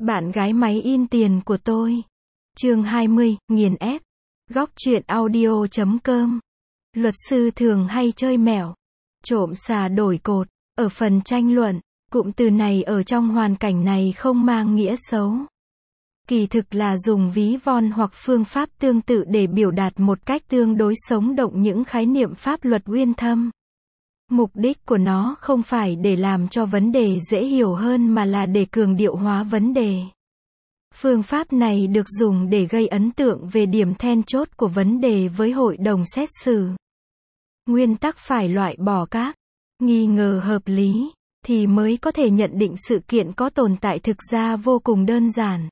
Bạn gái máy in tiền của tôi. Chương 20, nghiền ép. Góc truyện audio.com. Luật sư thường hay chơi mẹo. Trộm xà đổi cột. Ở phần tranh luận, cụm từ này ở trong hoàn cảnh này không mang nghĩa xấu. Kỳ thực là dùng ví von hoặc phương pháp tương tự để biểu đạt một cách tương đối sống động những khái niệm pháp luật uyên thâm. Mục đích của nó không phải để làm cho vấn đề dễ hiểu hơn mà là để cường điệu hóa vấn đề. Phương pháp này được dùng để gây ấn tượng về điểm then chốt của vấn đề với hội đồng xét xử. Nguyên tắc phải loại bỏ các nghi ngờ hợp lý, thì mới có thể nhận định sự kiện có tồn tại thực ra vô cùng đơn giản.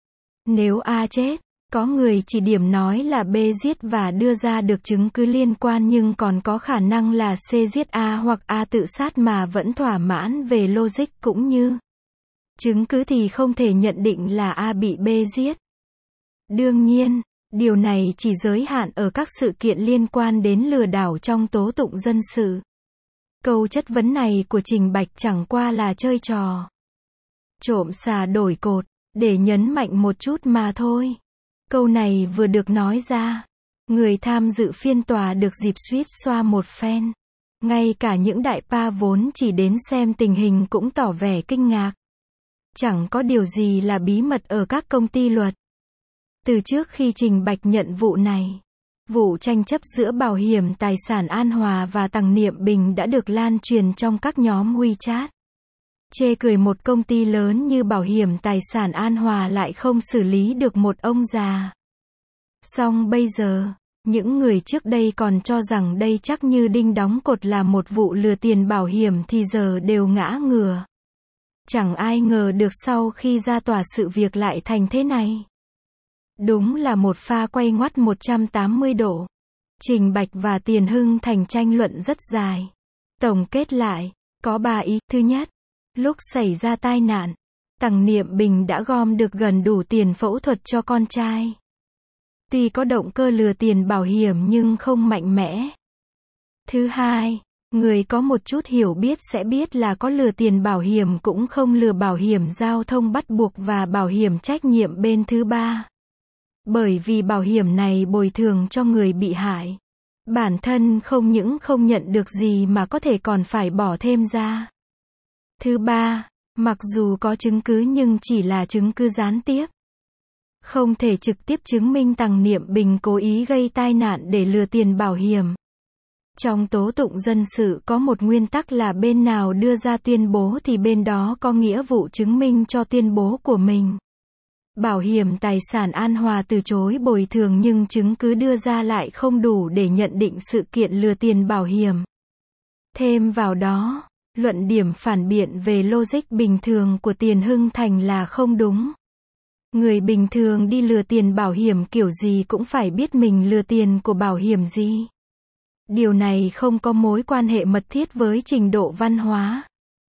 Nếu A chết, có người chỉ điểm nói là B giết và đưa ra được chứng cứ liên quan nhưng còn có khả năng là C giết A hoặc A tự sát mà vẫn thỏa mãn về logic cũng như chứng cứ thì không thể nhận định là A bị B giết. Đương nhiên, điều này chỉ giới hạn ở các sự kiện liên quan đến lừa đảo trong tố tụng dân sự. Câu chất vấn này của Trình Bạch chẳng qua là chơi trò trộm xà đổi cột, để nhấn mạnh một chút mà thôi. Câu này vừa được nói ra, người tham dự phiên tòa được dịp suýt xoa một phen. Ngay cả những đại pa vốn chỉ đến xem tình hình cũng tỏ vẻ kinh ngạc. Chẳng có điều gì là bí mật ở các công ty luật. Từ trước khi Trình Bạch nhận vụ này, vụ tranh chấp giữa Bảo hiểm Tài sản An Hòa và Tằng Niệm Bình đã được lan truyền trong các nhóm WeChat. Chê cười một công ty lớn như Bảo hiểm Tài sản An Hòa lại không xử lý được một ông già. Song bây giờ, những người trước đây còn cho rằng đây chắc như đinh đóng cột là một vụ lừa tiền bảo hiểm thì giờ đều ngã ngửa. Chẳng ai ngờ được sau khi ra tòa sự việc lại thành thế này. Đúng là một pha quay ngoắt 180 độ. Trình Bạch và Tiền Hưng Thành tranh luận rất dài. Tổng kết lại, có 3 ý. Thứ nhất, lúc xảy ra tai nạn, Tằng Niệm Bình đã gom được gần đủ tiền phẫu thuật cho con trai. Tuy có động cơ lừa tiền bảo hiểm nhưng không mạnh mẽ. Thứ hai, người có một chút hiểu biết sẽ biết là có lừa tiền bảo hiểm cũng không lừa bảo hiểm giao thông bắt buộc và bảo hiểm trách nhiệm bên thứ ba. Bởi vì bảo hiểm này bồi thường cho người bị hại. Bản thân không những không nhận được gì mà có thể còn phải bỏ thêm ra. Thứ ba, mặc dù có chứng cứ nhưng chỉ là chứng cứ gián tiếp. Không thể trực tiếp chứng minh Tằng Niệm Bình cố ý gây tai nạn để lừa tiền bảo hiểm. Trong tố tụng dân sự có một nguyên tắc là bên nào đưa ra tuyên bố thì bên đó có nghĩa vụ chứng minh cho tuyên bố của mình. Bảo hiểm Tài sản An Hòa từ chối bồi thường nhưng chứng cứ đưa ra lại không đủ để nhận định sự kiện lừa tiền bảo hiểm. Thêm vào đó, luận điểm phản biện về logic bình thường của Tiền Hưng Thành là không đúng. Người bình thường đi lừa tiền bảo hiểm kiểu gì cũng phải biết mình lừa tiền của bảo hiểm gì. Điều này không có mối quan hệ mật thiết với trình độ văn hóa.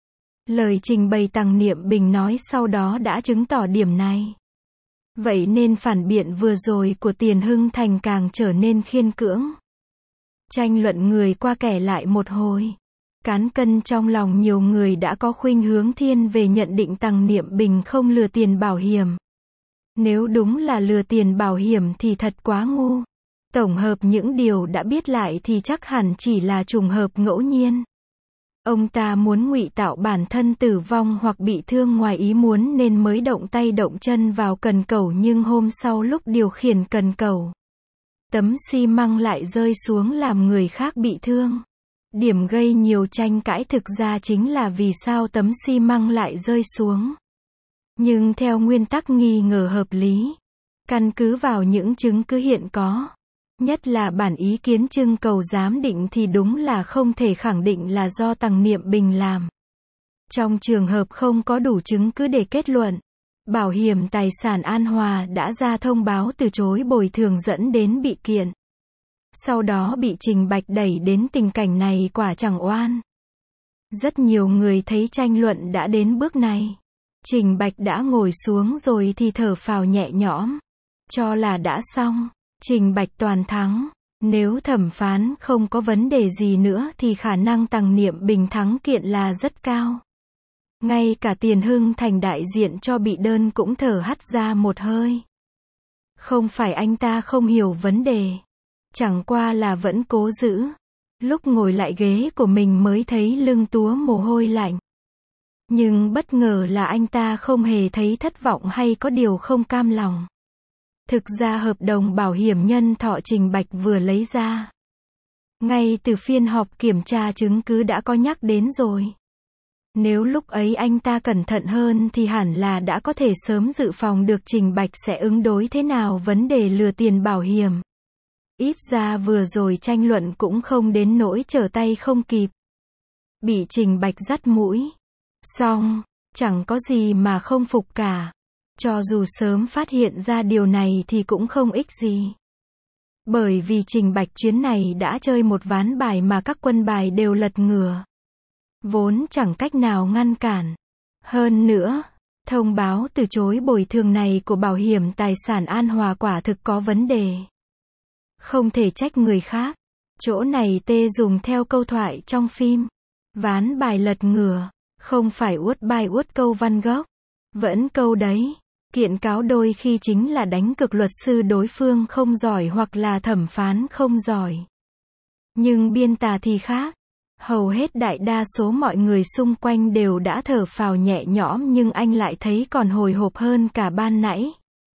Lời trình bày Tằng Niệm Bình nói sau đó đã chứng tỏ điểm này. Vậy nên phản biện vừa rồi của Tiền Hưng Thành càng trở nên khiên cưỡng. Tranh luận người qua kẻ lại một hồi. Cán cân trong lòng nhiều người đã có khuynh hướng thiên về nhận định Tằng Niệm Bình không lừa tiền bảo hiểm. Nếu đúng là lừa tiền bảo hiểm thì thật quá ngu. Tổng hợp những điều đã biết lại thì chắc hẳn chỉ là trùng hợp ngẫu nhiên. Ông ta muốn ngụy tạo bản thân tử vong hoặc bị thương ngoài ý muốn nên mới động tay động chân vào cần cẩu nhưng hôm sau lúc điều khiển cần cẩu, tấm xi măng lại rơi xuống làm người khác bị thương. Điểm gây nhiều tranh cãi thực ra chính là vì sao tấm xi măng lại rơi xuống. Nhưng theo nguyên tắc nghi ngờ hợp lý, căn cứ vào những chứng cứ hiện có, nhất là bản ý kiến trưng cầu giám định thì đúng là không thể khẳng định là do Tằng Niệm Bình làm. Trong trường hợp không có đủ chứng cứ để kết luận, Bảo hiểm Tài sản An Hòa đã ra thông báo từ chối bồi thường dẫn đến bị kiện. Sau đó bị Trình Bạch đẩy đến tình cảnh này quả chẳng oan. Rất nhiều người thấy tranh luận đã đến bước này. Trình Bạch đã ngồi xuống rồi thì thở phào nhẹ nhõm. Cho là đã xong. Trình Bạch toàn thắng. Nếu thẩm phán không có vấn đề gì nữa thì khả năng Tằng Niệm Bình thắng kiện là rất cao. Ngay cả Tiền Hưng Thành đại diện cho bị đơn cũng thở hắt ra một hơi. Không phải anh ta không hiểu vấn đề. Chẳng qua là vẫn cố giữ. Lúc ngồi lại ghế của mình mới thấy lưng túa mồ hôi lạnh. Nhưng bất ngờ là anh ta không hề thấy thất vọng hay có điều không cam lòng. Thực ra hợp đồng bảo hiểm nhân thọ Trình Bạch vừa lấy ra. Ngay từ phiên họp kiểm tra chứng cứ đã có nhắc đến rồi. Nếu lúc ấy anh ta cẩn thận hơn thì hẳn là đã có thể sớm dự phòng được Trình Bạch sẽ ứng đối thế nào vấn đề lừa tiền bảo hiểm. Ít ra vừa rồi tranh luận cũng không đến nỗi trở tay không kịp. Bị Trình Bạch dắt mũi. Xong, chẳng có gì mà không phục cả. Cho dù sớm phát hiện ra điều này thì cũng không ích gì. Bởi vì Trình Bạch chuyến này đã chơi một ván bài mà các quân bài đều lật ngửa. Vốn chẳng cách nào ngăn cản. Hơn nữa, thông báo từ chối bồi thường này của bảo hiểm tài sản An Hòa quả thực có vấn đề. Không thể trách người khác. Chỗ này tê dùng theo câu thoại trong phim. Ván bài lật ngửa, không phải uất bài uất câu văn gốc. Vẫn câu đấy. Kiện cáo đôi khi chính là đánh cược luật sư đối phương không giỏi hoặc là thẩm phán không giỏi. Nhưng biên tòa thì khác. Hầu hết đại đa số mọi người xung quanh đều đã thở phào nhẹ nhõm nhưng anh lại thấy còn hồi hộp hơn cả ban nãy.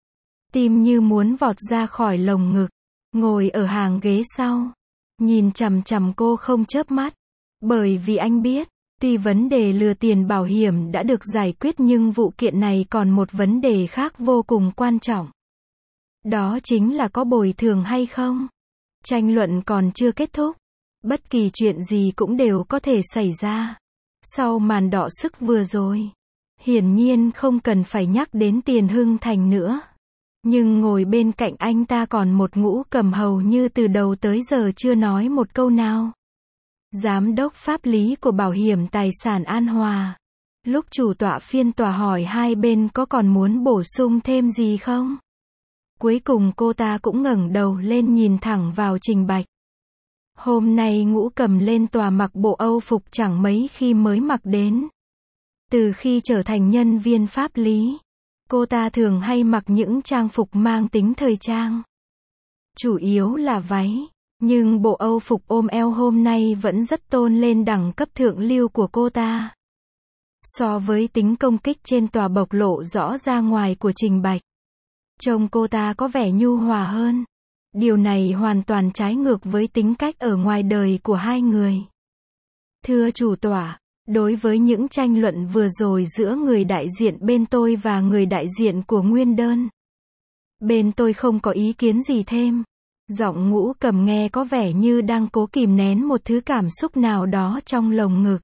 Tim như muốn vọt ra khỏi lồng ngực. Ngồi ở hàng ghế sau. Nhìn chằm chằm cô không chớp mắt. Bởi vì anh biết. Tuy vấn đề lừa tiền bảo hiểm đã được giải quyết nhưng vụ kiện này còn một vấn đề khác vô cùng quan trọng. Đó chính là có bồi thường hay không. Tranh luận còn chưa kết thúc. Bất kỳ chuyện gì cũng đều có thể xảy ra. Sau màn đọ sức vừa rồi. Hiển nhiên không cần phải nhắc đến Tiền Hưng Thành nữa. Nhưng ngồi bên cạnh anh ta còn một Ngũ Cầm hầu như từ đầu tới giờ chưa nói một câu nào. Giám đốc pháp lý của bảo hiểm tài sản An Hòa. Lúc chủ tọa phiên tòa hỏi hai bên có còn muốn bổ sung thêm gì không? Cuối cùng cô ta cũng ngẩng đầu lên nhìn thẳng vào Trình Bạch. Hôm nay Ngũ Cầm lên tòa mặc bộ Âu phục chẳng mấy khi mới mặc đến. Từ khi trở thành nhân viên pháp lý, cô ta thường hay mặc những trang phục mang tính thời trang. Chủ yếu là váy. Nhưng bộ Âu phục ôm eo hôm nay vẫn rất tôn lên đẳng cấp thượng lưu của cô ta. So với tính công kích trên tòa bộc lộ rõ ra ngoài của Trình Bạch, trông cô ta có vẻ nhu hòa hơn. Điều này hoàn toàn trái ngược với tính cách ở ngoài đời của hai người. Thưa chủ tọa, đối với những tranh luận vừa rồi giữa người đại diện bên tôi và người đại diện của nguyên đơn, bên tôi không có ý kiến gì thêm. Giọng Ngũ Cầm nghe có vẻ như đang cố kìm nén một thứ cảm xúc nào đó trong lồng ngực.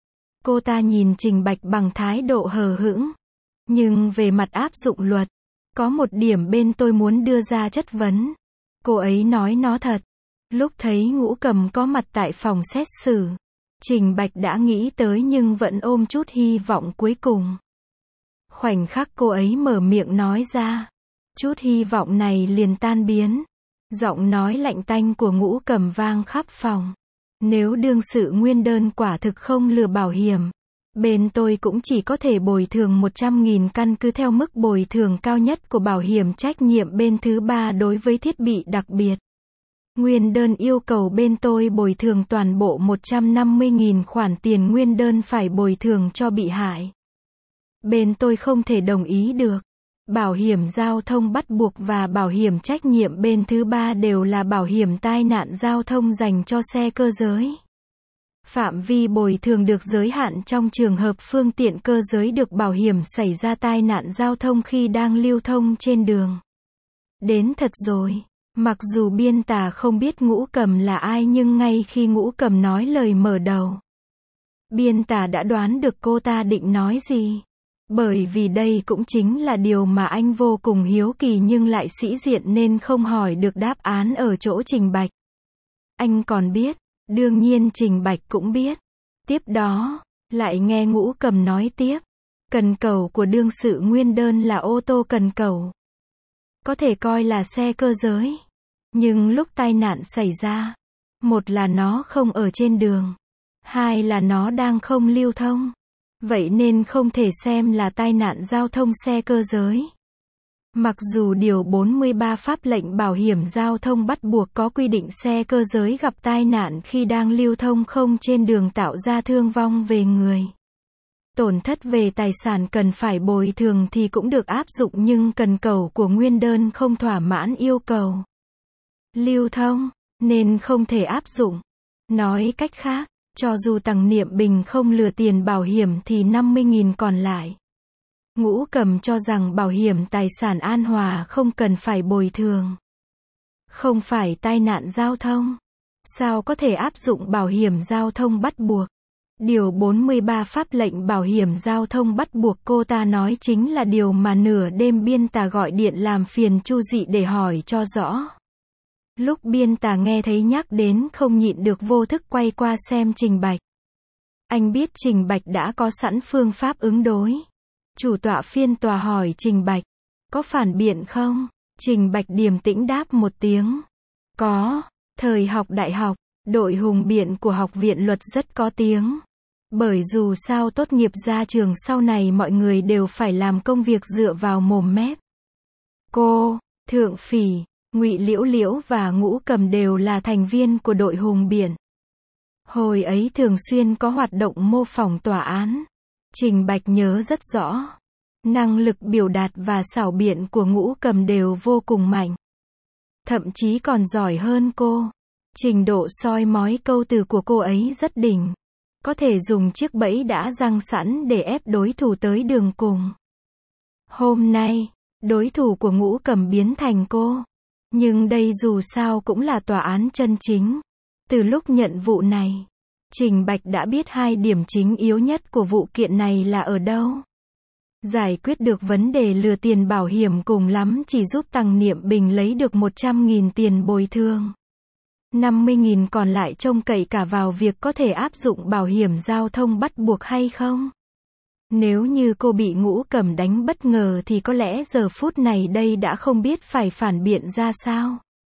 Cô ta nhìn Trình Bạch bằng thái độ hờ hững. Nhưng về mặt áp dụng luật, có một điểm bên tôi muốn đưa ra chất vấn. Cô ấy nói nó thật. Lúc thấy Ngũ Cầm có mặt tại phòng xét xử, Trình Bạch đã nghĩ tới nhưng vẫn ôm chút hy vọng cuối cùng. Khoảnh khắc cô ấy mở miệng nói ra, chút hy vọng này liền tan biến. Giọng nói lạnh tanh của Ngũ Cầm vang khắp phòng. Nếu đương sự nguyên đơn quả thực không lừa bảo hiểm, bên tôi cũng chỉ có thể bồi thường 100.000 căn cứ theo mức bồi thường cao nhất của bảo hiểm trách nhiệm bên thứ ba đối với thiết bị đặc biệt. Nguyên đơn yêu cầu bên tôi bồi thường toàn bộ 150.000 khoản tiền nguyên đơn phải bồi thường cho bị hại. Bên tôi không thể đồng ý được. Bảo hiểm giao thông bắt buộc và bảo hiểm trách nhiệm bên thứ ba đều là bảo hiểm tai nạn giao thông dành cho xe cơ giới. Phạm vi bồi thường được giới hạn trong trường hợp phương tiện cơ giới được bảo hiểm xảy ra tai nạn giao thông khi đang lưu thông trên đường. Đến thật rồi. Mặc dù biên tòa không biết Ngũ Cầm là ai nhưng ngay khi Ngũ Cầm nói lời mở đầu, biên tòa đã đoán được cô ta định nói gì. Bởi vì đây cũng chính là điều mà anh vô cùng hiếu kỳ nhưng lại sĩ diện nên không hỏi được đáp án ở chỗ Trình Bạch. Anh còn biết, đương nhiên Trình Bạch cũng biết. Tiếp đó, lại nghe Ngũ Cầm nói tiếp. Cần cẩu của đương sự nguyên đơn là ô tô cần cẩu. Có thể coi là xe cơ giới. Nhưng lúc tai nạn xảy ra, một là nó không ở trên đường, hai là nó đang không lưu thông. Vậy nên không thể xem là tai nạn giao thông xe cơ giới. Mặc dù Điều 43 Pháp lệnh bảo hiểm giao thông bắt buộc có quy định xe cơ giới gặp tai nạn khi đang lưu thông không trên đường tạo ra thương vong về người, tổn thất về tài sản cần phải bồi thường thì cũng được áp dụng, nhưng cần cầu của nguyên đơn không thỏa mãn yêu cầu lưu thông, nên không thể áp dụng. Nói cách khác, cho dù Tằng Niệm Bình không lừa tiền bảo hiểm thì 50.000 còn lại, Ngũ Cầm cho rằng bảo hiểm tài sản An Hòa không cần phải bồi thường. Không phải tai nạn giao thông, sao có thể áp dụng bảo hiểm giao thông bắt buộc? Điều 43 Pháp lệnh bảo hiểm giao thông bắt buộc cô ta nói chính là điều mà nửa đêm Biên Tà gọi điện làm phiền Chu Dị để hỏi cho rõ. Lúc Biên Tà nghe thấy nhắc đến không nhịn được vô thức quay qua xem Trình Bạch. Anh biết Trình Bạch đã có sẵn phương pháp ứng đối. Chủ tọa phiên tòa hỏi Trình Bạch, có phản biện không? Trình Bạch điềm tĩnh đáp một tiếng. Có, thời học đại học, đội hùng biện của học viện luật rất có tiếng. Bởi dù sao tốt nghiệp ra trường sau này mọi người đều phải làm công việc dựa vào mồm mép. Cô, Thượng Phỉ, Ngụy Liễu Liễu và Ngũ Cầm đều là thành viên của đội hùng biện. Hồi ấy thường xuyên có hoạt động mô phỏng tòa án. Trình Bạch nhớ rất rõ. Năng lực biểu đạt và xảo biện của Ngũ Cầm đều vô cùng mạnh. Thậm chí còn giỏi hơn cô. Trình độ soi mói câu từ của cô ấy rất đỉnh. Có thể dùng chiếc bẫy đã răng sẵn để ép đối thủ tới đường cùng. Hôm nay, đối thủ của Ngũ Cầm biến thành cô. Nhưng đây dù sao cũng là tòa án chân chính. Từ lúc nhận vụ này, Trình Bạch đã biết hai điểm chính yếu nhất của vụ kiện này là ở đâu. Giải quyết được vấn đề lừa tiền bảo hiểm cùng lắm chỉ giúp Tằng Niệm Bình lấy được 100.000 tiền bồi thường. 50.000 còn lại trông cậy cả vào việc có thể áp dụng bảo hiểm giao thông bắt buộc hay không. Nếu như cô bị Ngũ Cầm đánh bất ngờ thì có lẽ giờ phút này đây đã không biết phải phản biện ra sao.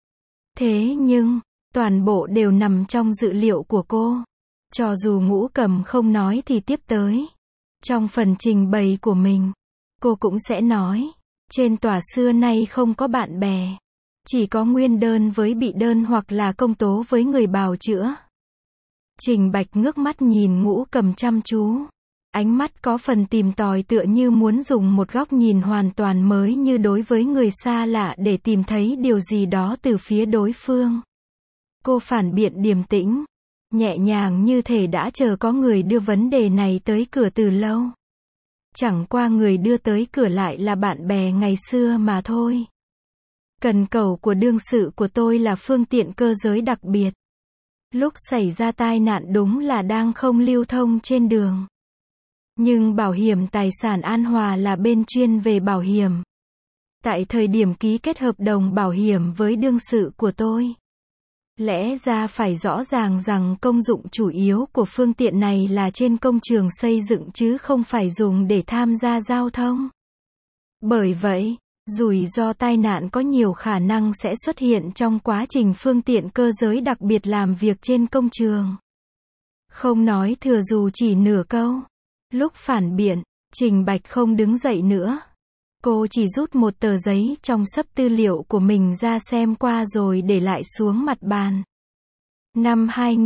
Thế nhưng, toàn bộ đều nằm trong dự liệu của cô. Cho dù Ngũ Cầm không nói thì tiếp tới, trong phần trình bày của mình, cô cũng sẽ nói, trên tòa xưa nay không có bạn bè. Chỉ có nguyên đơn với bị đơn hoặc là công tố với người bào chữa. Trình Bạch ngước mắt nhìn Ngũ Cầm chăm chú. Ánh mắt có phần tìm tòi tựa như muốn dùng một góc nhìn hoàn toàn mới như đối với người xa lạ để tìm thấy điều gì đó từ phía đối phương. Cô phản biện điềm tĩnh, nhẹ nhàng như thể đã chờ có người đưa vấn đề này tới cửa từ lâu. Chẳng qua người đưa tới cửa lại là bạn bè ngày xưa mà thôi. Cần cầu của đương sự của tôi là phương tiện cơ giới đặc biệt. Lúc xảy ra tai nạn đúng là đang không lưu thông trên đường. Nhưng bảo hiểm tài sản An Hòa là bên chuyên về bảo hiểm. Tại thời điểm ký kết hợp đồng bảo hiểm với đương sự của tôi, lẽ ra phải rõ ràng rằng công dụng chủ yếu của phương tiện này là trên công trường xây dựng chứ không phải dùng để tham gia giao thông. Bởi vậy, rủi ro tai nạn có nhiều khả năng sẽ xuất hiện trong quá trình phương tiện cơ giới đặc biệt làm việc trên công trường. Không nói thừa dù chỉ nửa câu. Lúc phản biện, Trình Bạch không đứng dậy nữa. Cô chỉ rút một tờ giấy trong xấp tư liệu của mình ra xem qua rồi để lại xuống mặt bàn. Năm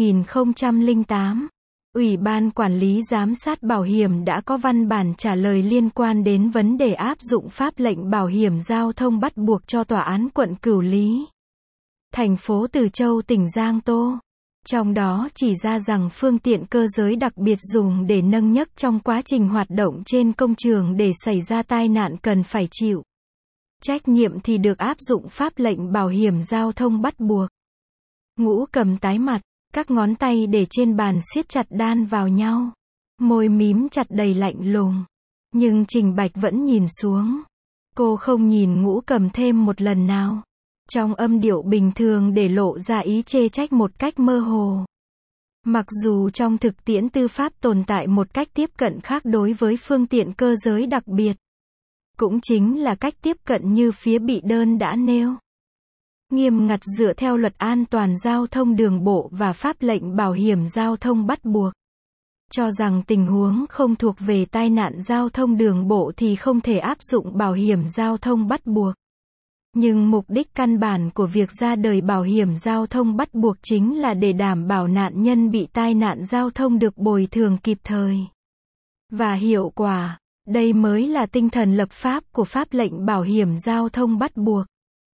2008, Ủy ban Quản lý Giám sát Bảo hiểm đã có văn bản trả lời liên quan đến vấn đề áp dụng pháp lệnh bảo hiểm giao thông bắt buộc cho Tòa án quận Cửu Lý, thành phố Từ Châu tỉnh Giang Tô. Trong đó chỉ ra rằng phương tiện cơ giới đặc biệt dùng để nâng nhấc trong quá trình hoạt động trên công trường để xảy ra tai nạn cần phải chịu trách nhiệm thì được áp dụng pháp lệnh bảo hiểm giao thông bắt buộc. Ngũ Cầm tái mặt, các ngón tay để trên bàn siết chặt đan vào nhau, môi mím chặt đầy lạnh lùng. Nhưng Trình Bạch vẫn nhìn xuống. Cô không nhìn Ngũ Cầm thêm một lần nào. Trong âm điệu bình thường để lộ ra ý chê trách một cách mơ hồ. Mặc dù trong thực tiễn tư pháp tồn tại một cách tiếp cận khác đối với phương tiện cơ giới đặc biệt. Cũng chính là cách tiếp cận như phía bị đơn đã nêu. Nghiêm ngặt dựa theo luật an toàn giao thông đường bộ và pháp lệnh bảo hiểm giao thông bắt buộc. cho rằng tình huống không thuộc về tai nạn giao thông đường bộ thì không thể áp dụng bảo hiểm giao thông bắt buộc. Nhưng mục đích căn bản của việc ra đời bảo hiểm giao thông bắt buộc chính là để đảm bảo nạn nhân bị tai nạn giao thông được bồi thường kịp thời và hiệu quả. Đây mới là tinh thần lập pháp của pháp lệnh bảo hiểm giao thông bắt buộc.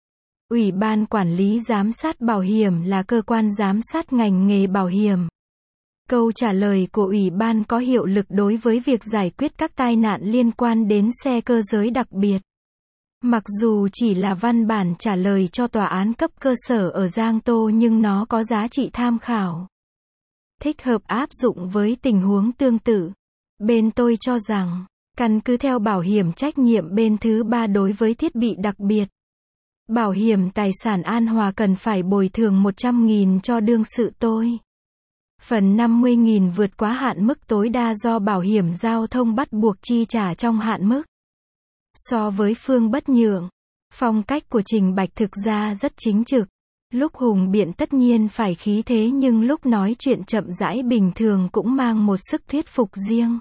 Ủy ban Quản lý Giám sát Bảo hiểm là cơ quan giám sát ngành nghề bảo hiểm. Câu trả lời của Ủy ban có hiệu lực đối với việc giải quyết các tai nạn liên quan đến xe cơ giới đặc biệt. Mặc dù chỉ là văn bản trả lời cho tòa án cấp cơ sở ở Giang Tô nhưng nó có giá trị tham khảo. Thích hợp áp dụng với tình huống tương tự. Bên tôi cho rằng, căn cứ theo bảo hiểm trách nhiệm bên thứ ba đối với thiết bị đặc biệt, bảo hiểm tài sản An Hòa cần phải bồi thường 100.000 cho đương sự tôi. Phần 50.000 vượt quá hạn mức tối đa do bảo hiểm giao thông bắt buộc chi trả trong hạn mức. So với Phương Bất Nhượng, phong cách của Trình Bạch thực ra rất chính trực. Lúc hùng biện tất nhiên phải khí thế nhưng lúc nói chuyện chậm rãi bình thường cũng mang một sức thuyết phục riêng.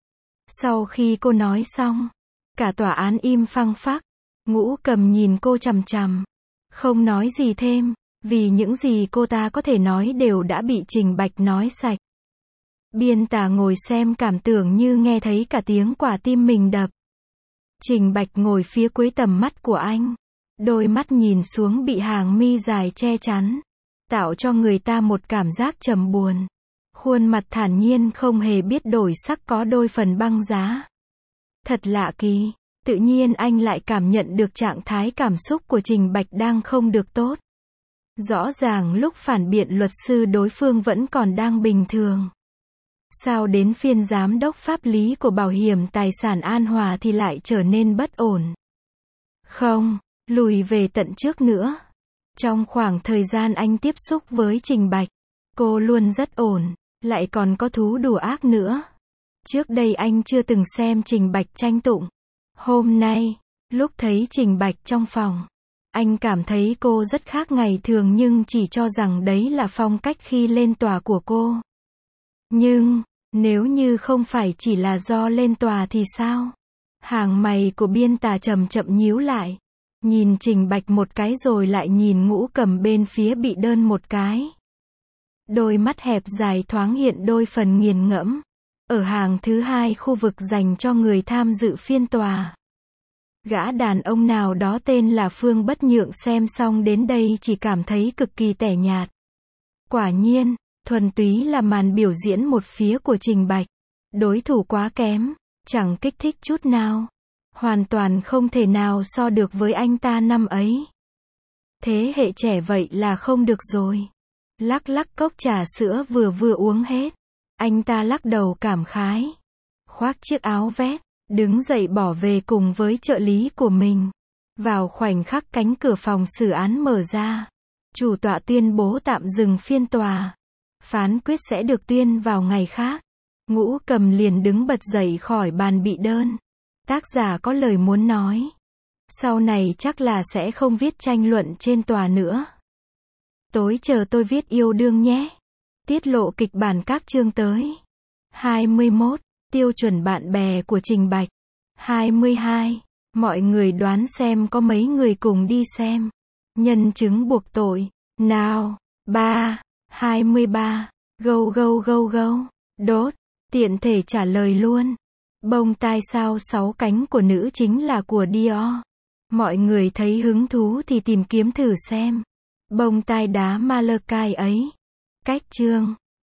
Sau khi cô nói xong, cả tòa án im phăng phắc. Ngũ Cầm nhìn cô chằm chằm, không nói gì thêm, vì những gì cô ta có thể nói đều đã bị Trình Bạch nói sạch. Biên tả ngồi xem cảm tưởng như nghe thấy cả tiếng quả tim mình đập. Trình Bạch ngồi phía cuối tầm mắt của anh, đôi mắt nhìn xuống bị hàng mi dài che chắn, tạo cho người ta một cảm giác trầm buồn. Khuôn mặt thản nhiên không hề biết đổi sắc có đôi phần băng giá. Thật lạ kỳ, tự nhiên anh lại cảm nhận được trạng thái cảm xúc của Trình Bạch đang không được tốt. Rõ ràng lúc phản biện luật sư đối phương vẫn còn đang bình thường. Sao đến phiên giám đốc pháp lý của bảo hiểm tài sản An Hòa thì lại trở nên bất ổn? Không, lùi về tận trước nữa. Trong khoảng thời gian anh tiếp xúc với Trình Bạch, cô luôn rất ổn, lại còn có thú đùa ác nữa. Trước đây anh chưa từng xem Trình Bạch tranh tụng. Hôm nay, lúc thấy Trình Bạch trong phòng, anh cảm thấy cô rất khác ngày thường nhưng chỉ cho rằng đấy là phong cách khi lên tòa của cô. Nhưng, nếu như không phải chỉ là do lên tòa thì sao? Hàng mày của biên tả chậm chậm nhíu lại. Nhìn Trình Bạch một cái rồi lại nhìn Ngũ Cầm bên phía bị đơn một cái. Đôi mắt hẹp dài thoáng hiện đôi phần nghiền ngẫm. Ở hàng thứ hai khu vực dành cho người tham dự phiên tòa. Gã đàn ông nào đó tên là Phương Bất Nhượng xem xong đến đây chỉ cảm thấy cực kỳ tẻ nhạt. Quả nhiên, thuần túy là màn biểu diễn một phía của Trình Bạch. Đối thủ quá kém, chẳng kích thích chút nào. Hoàn toàn không thể nào so được với anh ta năm ấy. Thế hệ trẻ vậy là không được rồi. Lắc lắc cốc trà sữa vừa uống hết. Anh ta lắc đầu cảm khái. Khoác chiếc áo vest, đứng dậy bỏ về cùng với trợ lý của mình. Vào khoảnh khắc cánh cửa phòng xử án mở ra, chủ tọa tuyên bố tạm dừng phiên tòa. Phán quyết sẽ được tuyên vào ngày khác. Ngũ Cầm liền đứng bật dậy khỏi bàn bị đơn. Tác giả có lời muốn nói. Sau này chắc là sẽ không viết tranh luận trên tòa nữa. Tối chờ tôi viết yêu đương nhé. Tiết lộ kịch bản các chương tới. 21. Tiêu chuẩn bạn bè của Trình Bạch. 22. Mọi người đoán xem có mấy người cùng đi xem. Nhân chứng buộc tội. Nào. 3. 23. Gâu. Đốt. Tiện thể trả lời luôn. Bông tai sao 6 cánh của nữ chính là của Dior. Mọi người thấy hứng thú thì tìm kiếm thử xem. Bông tai đá Malakai ấy. Cách chương.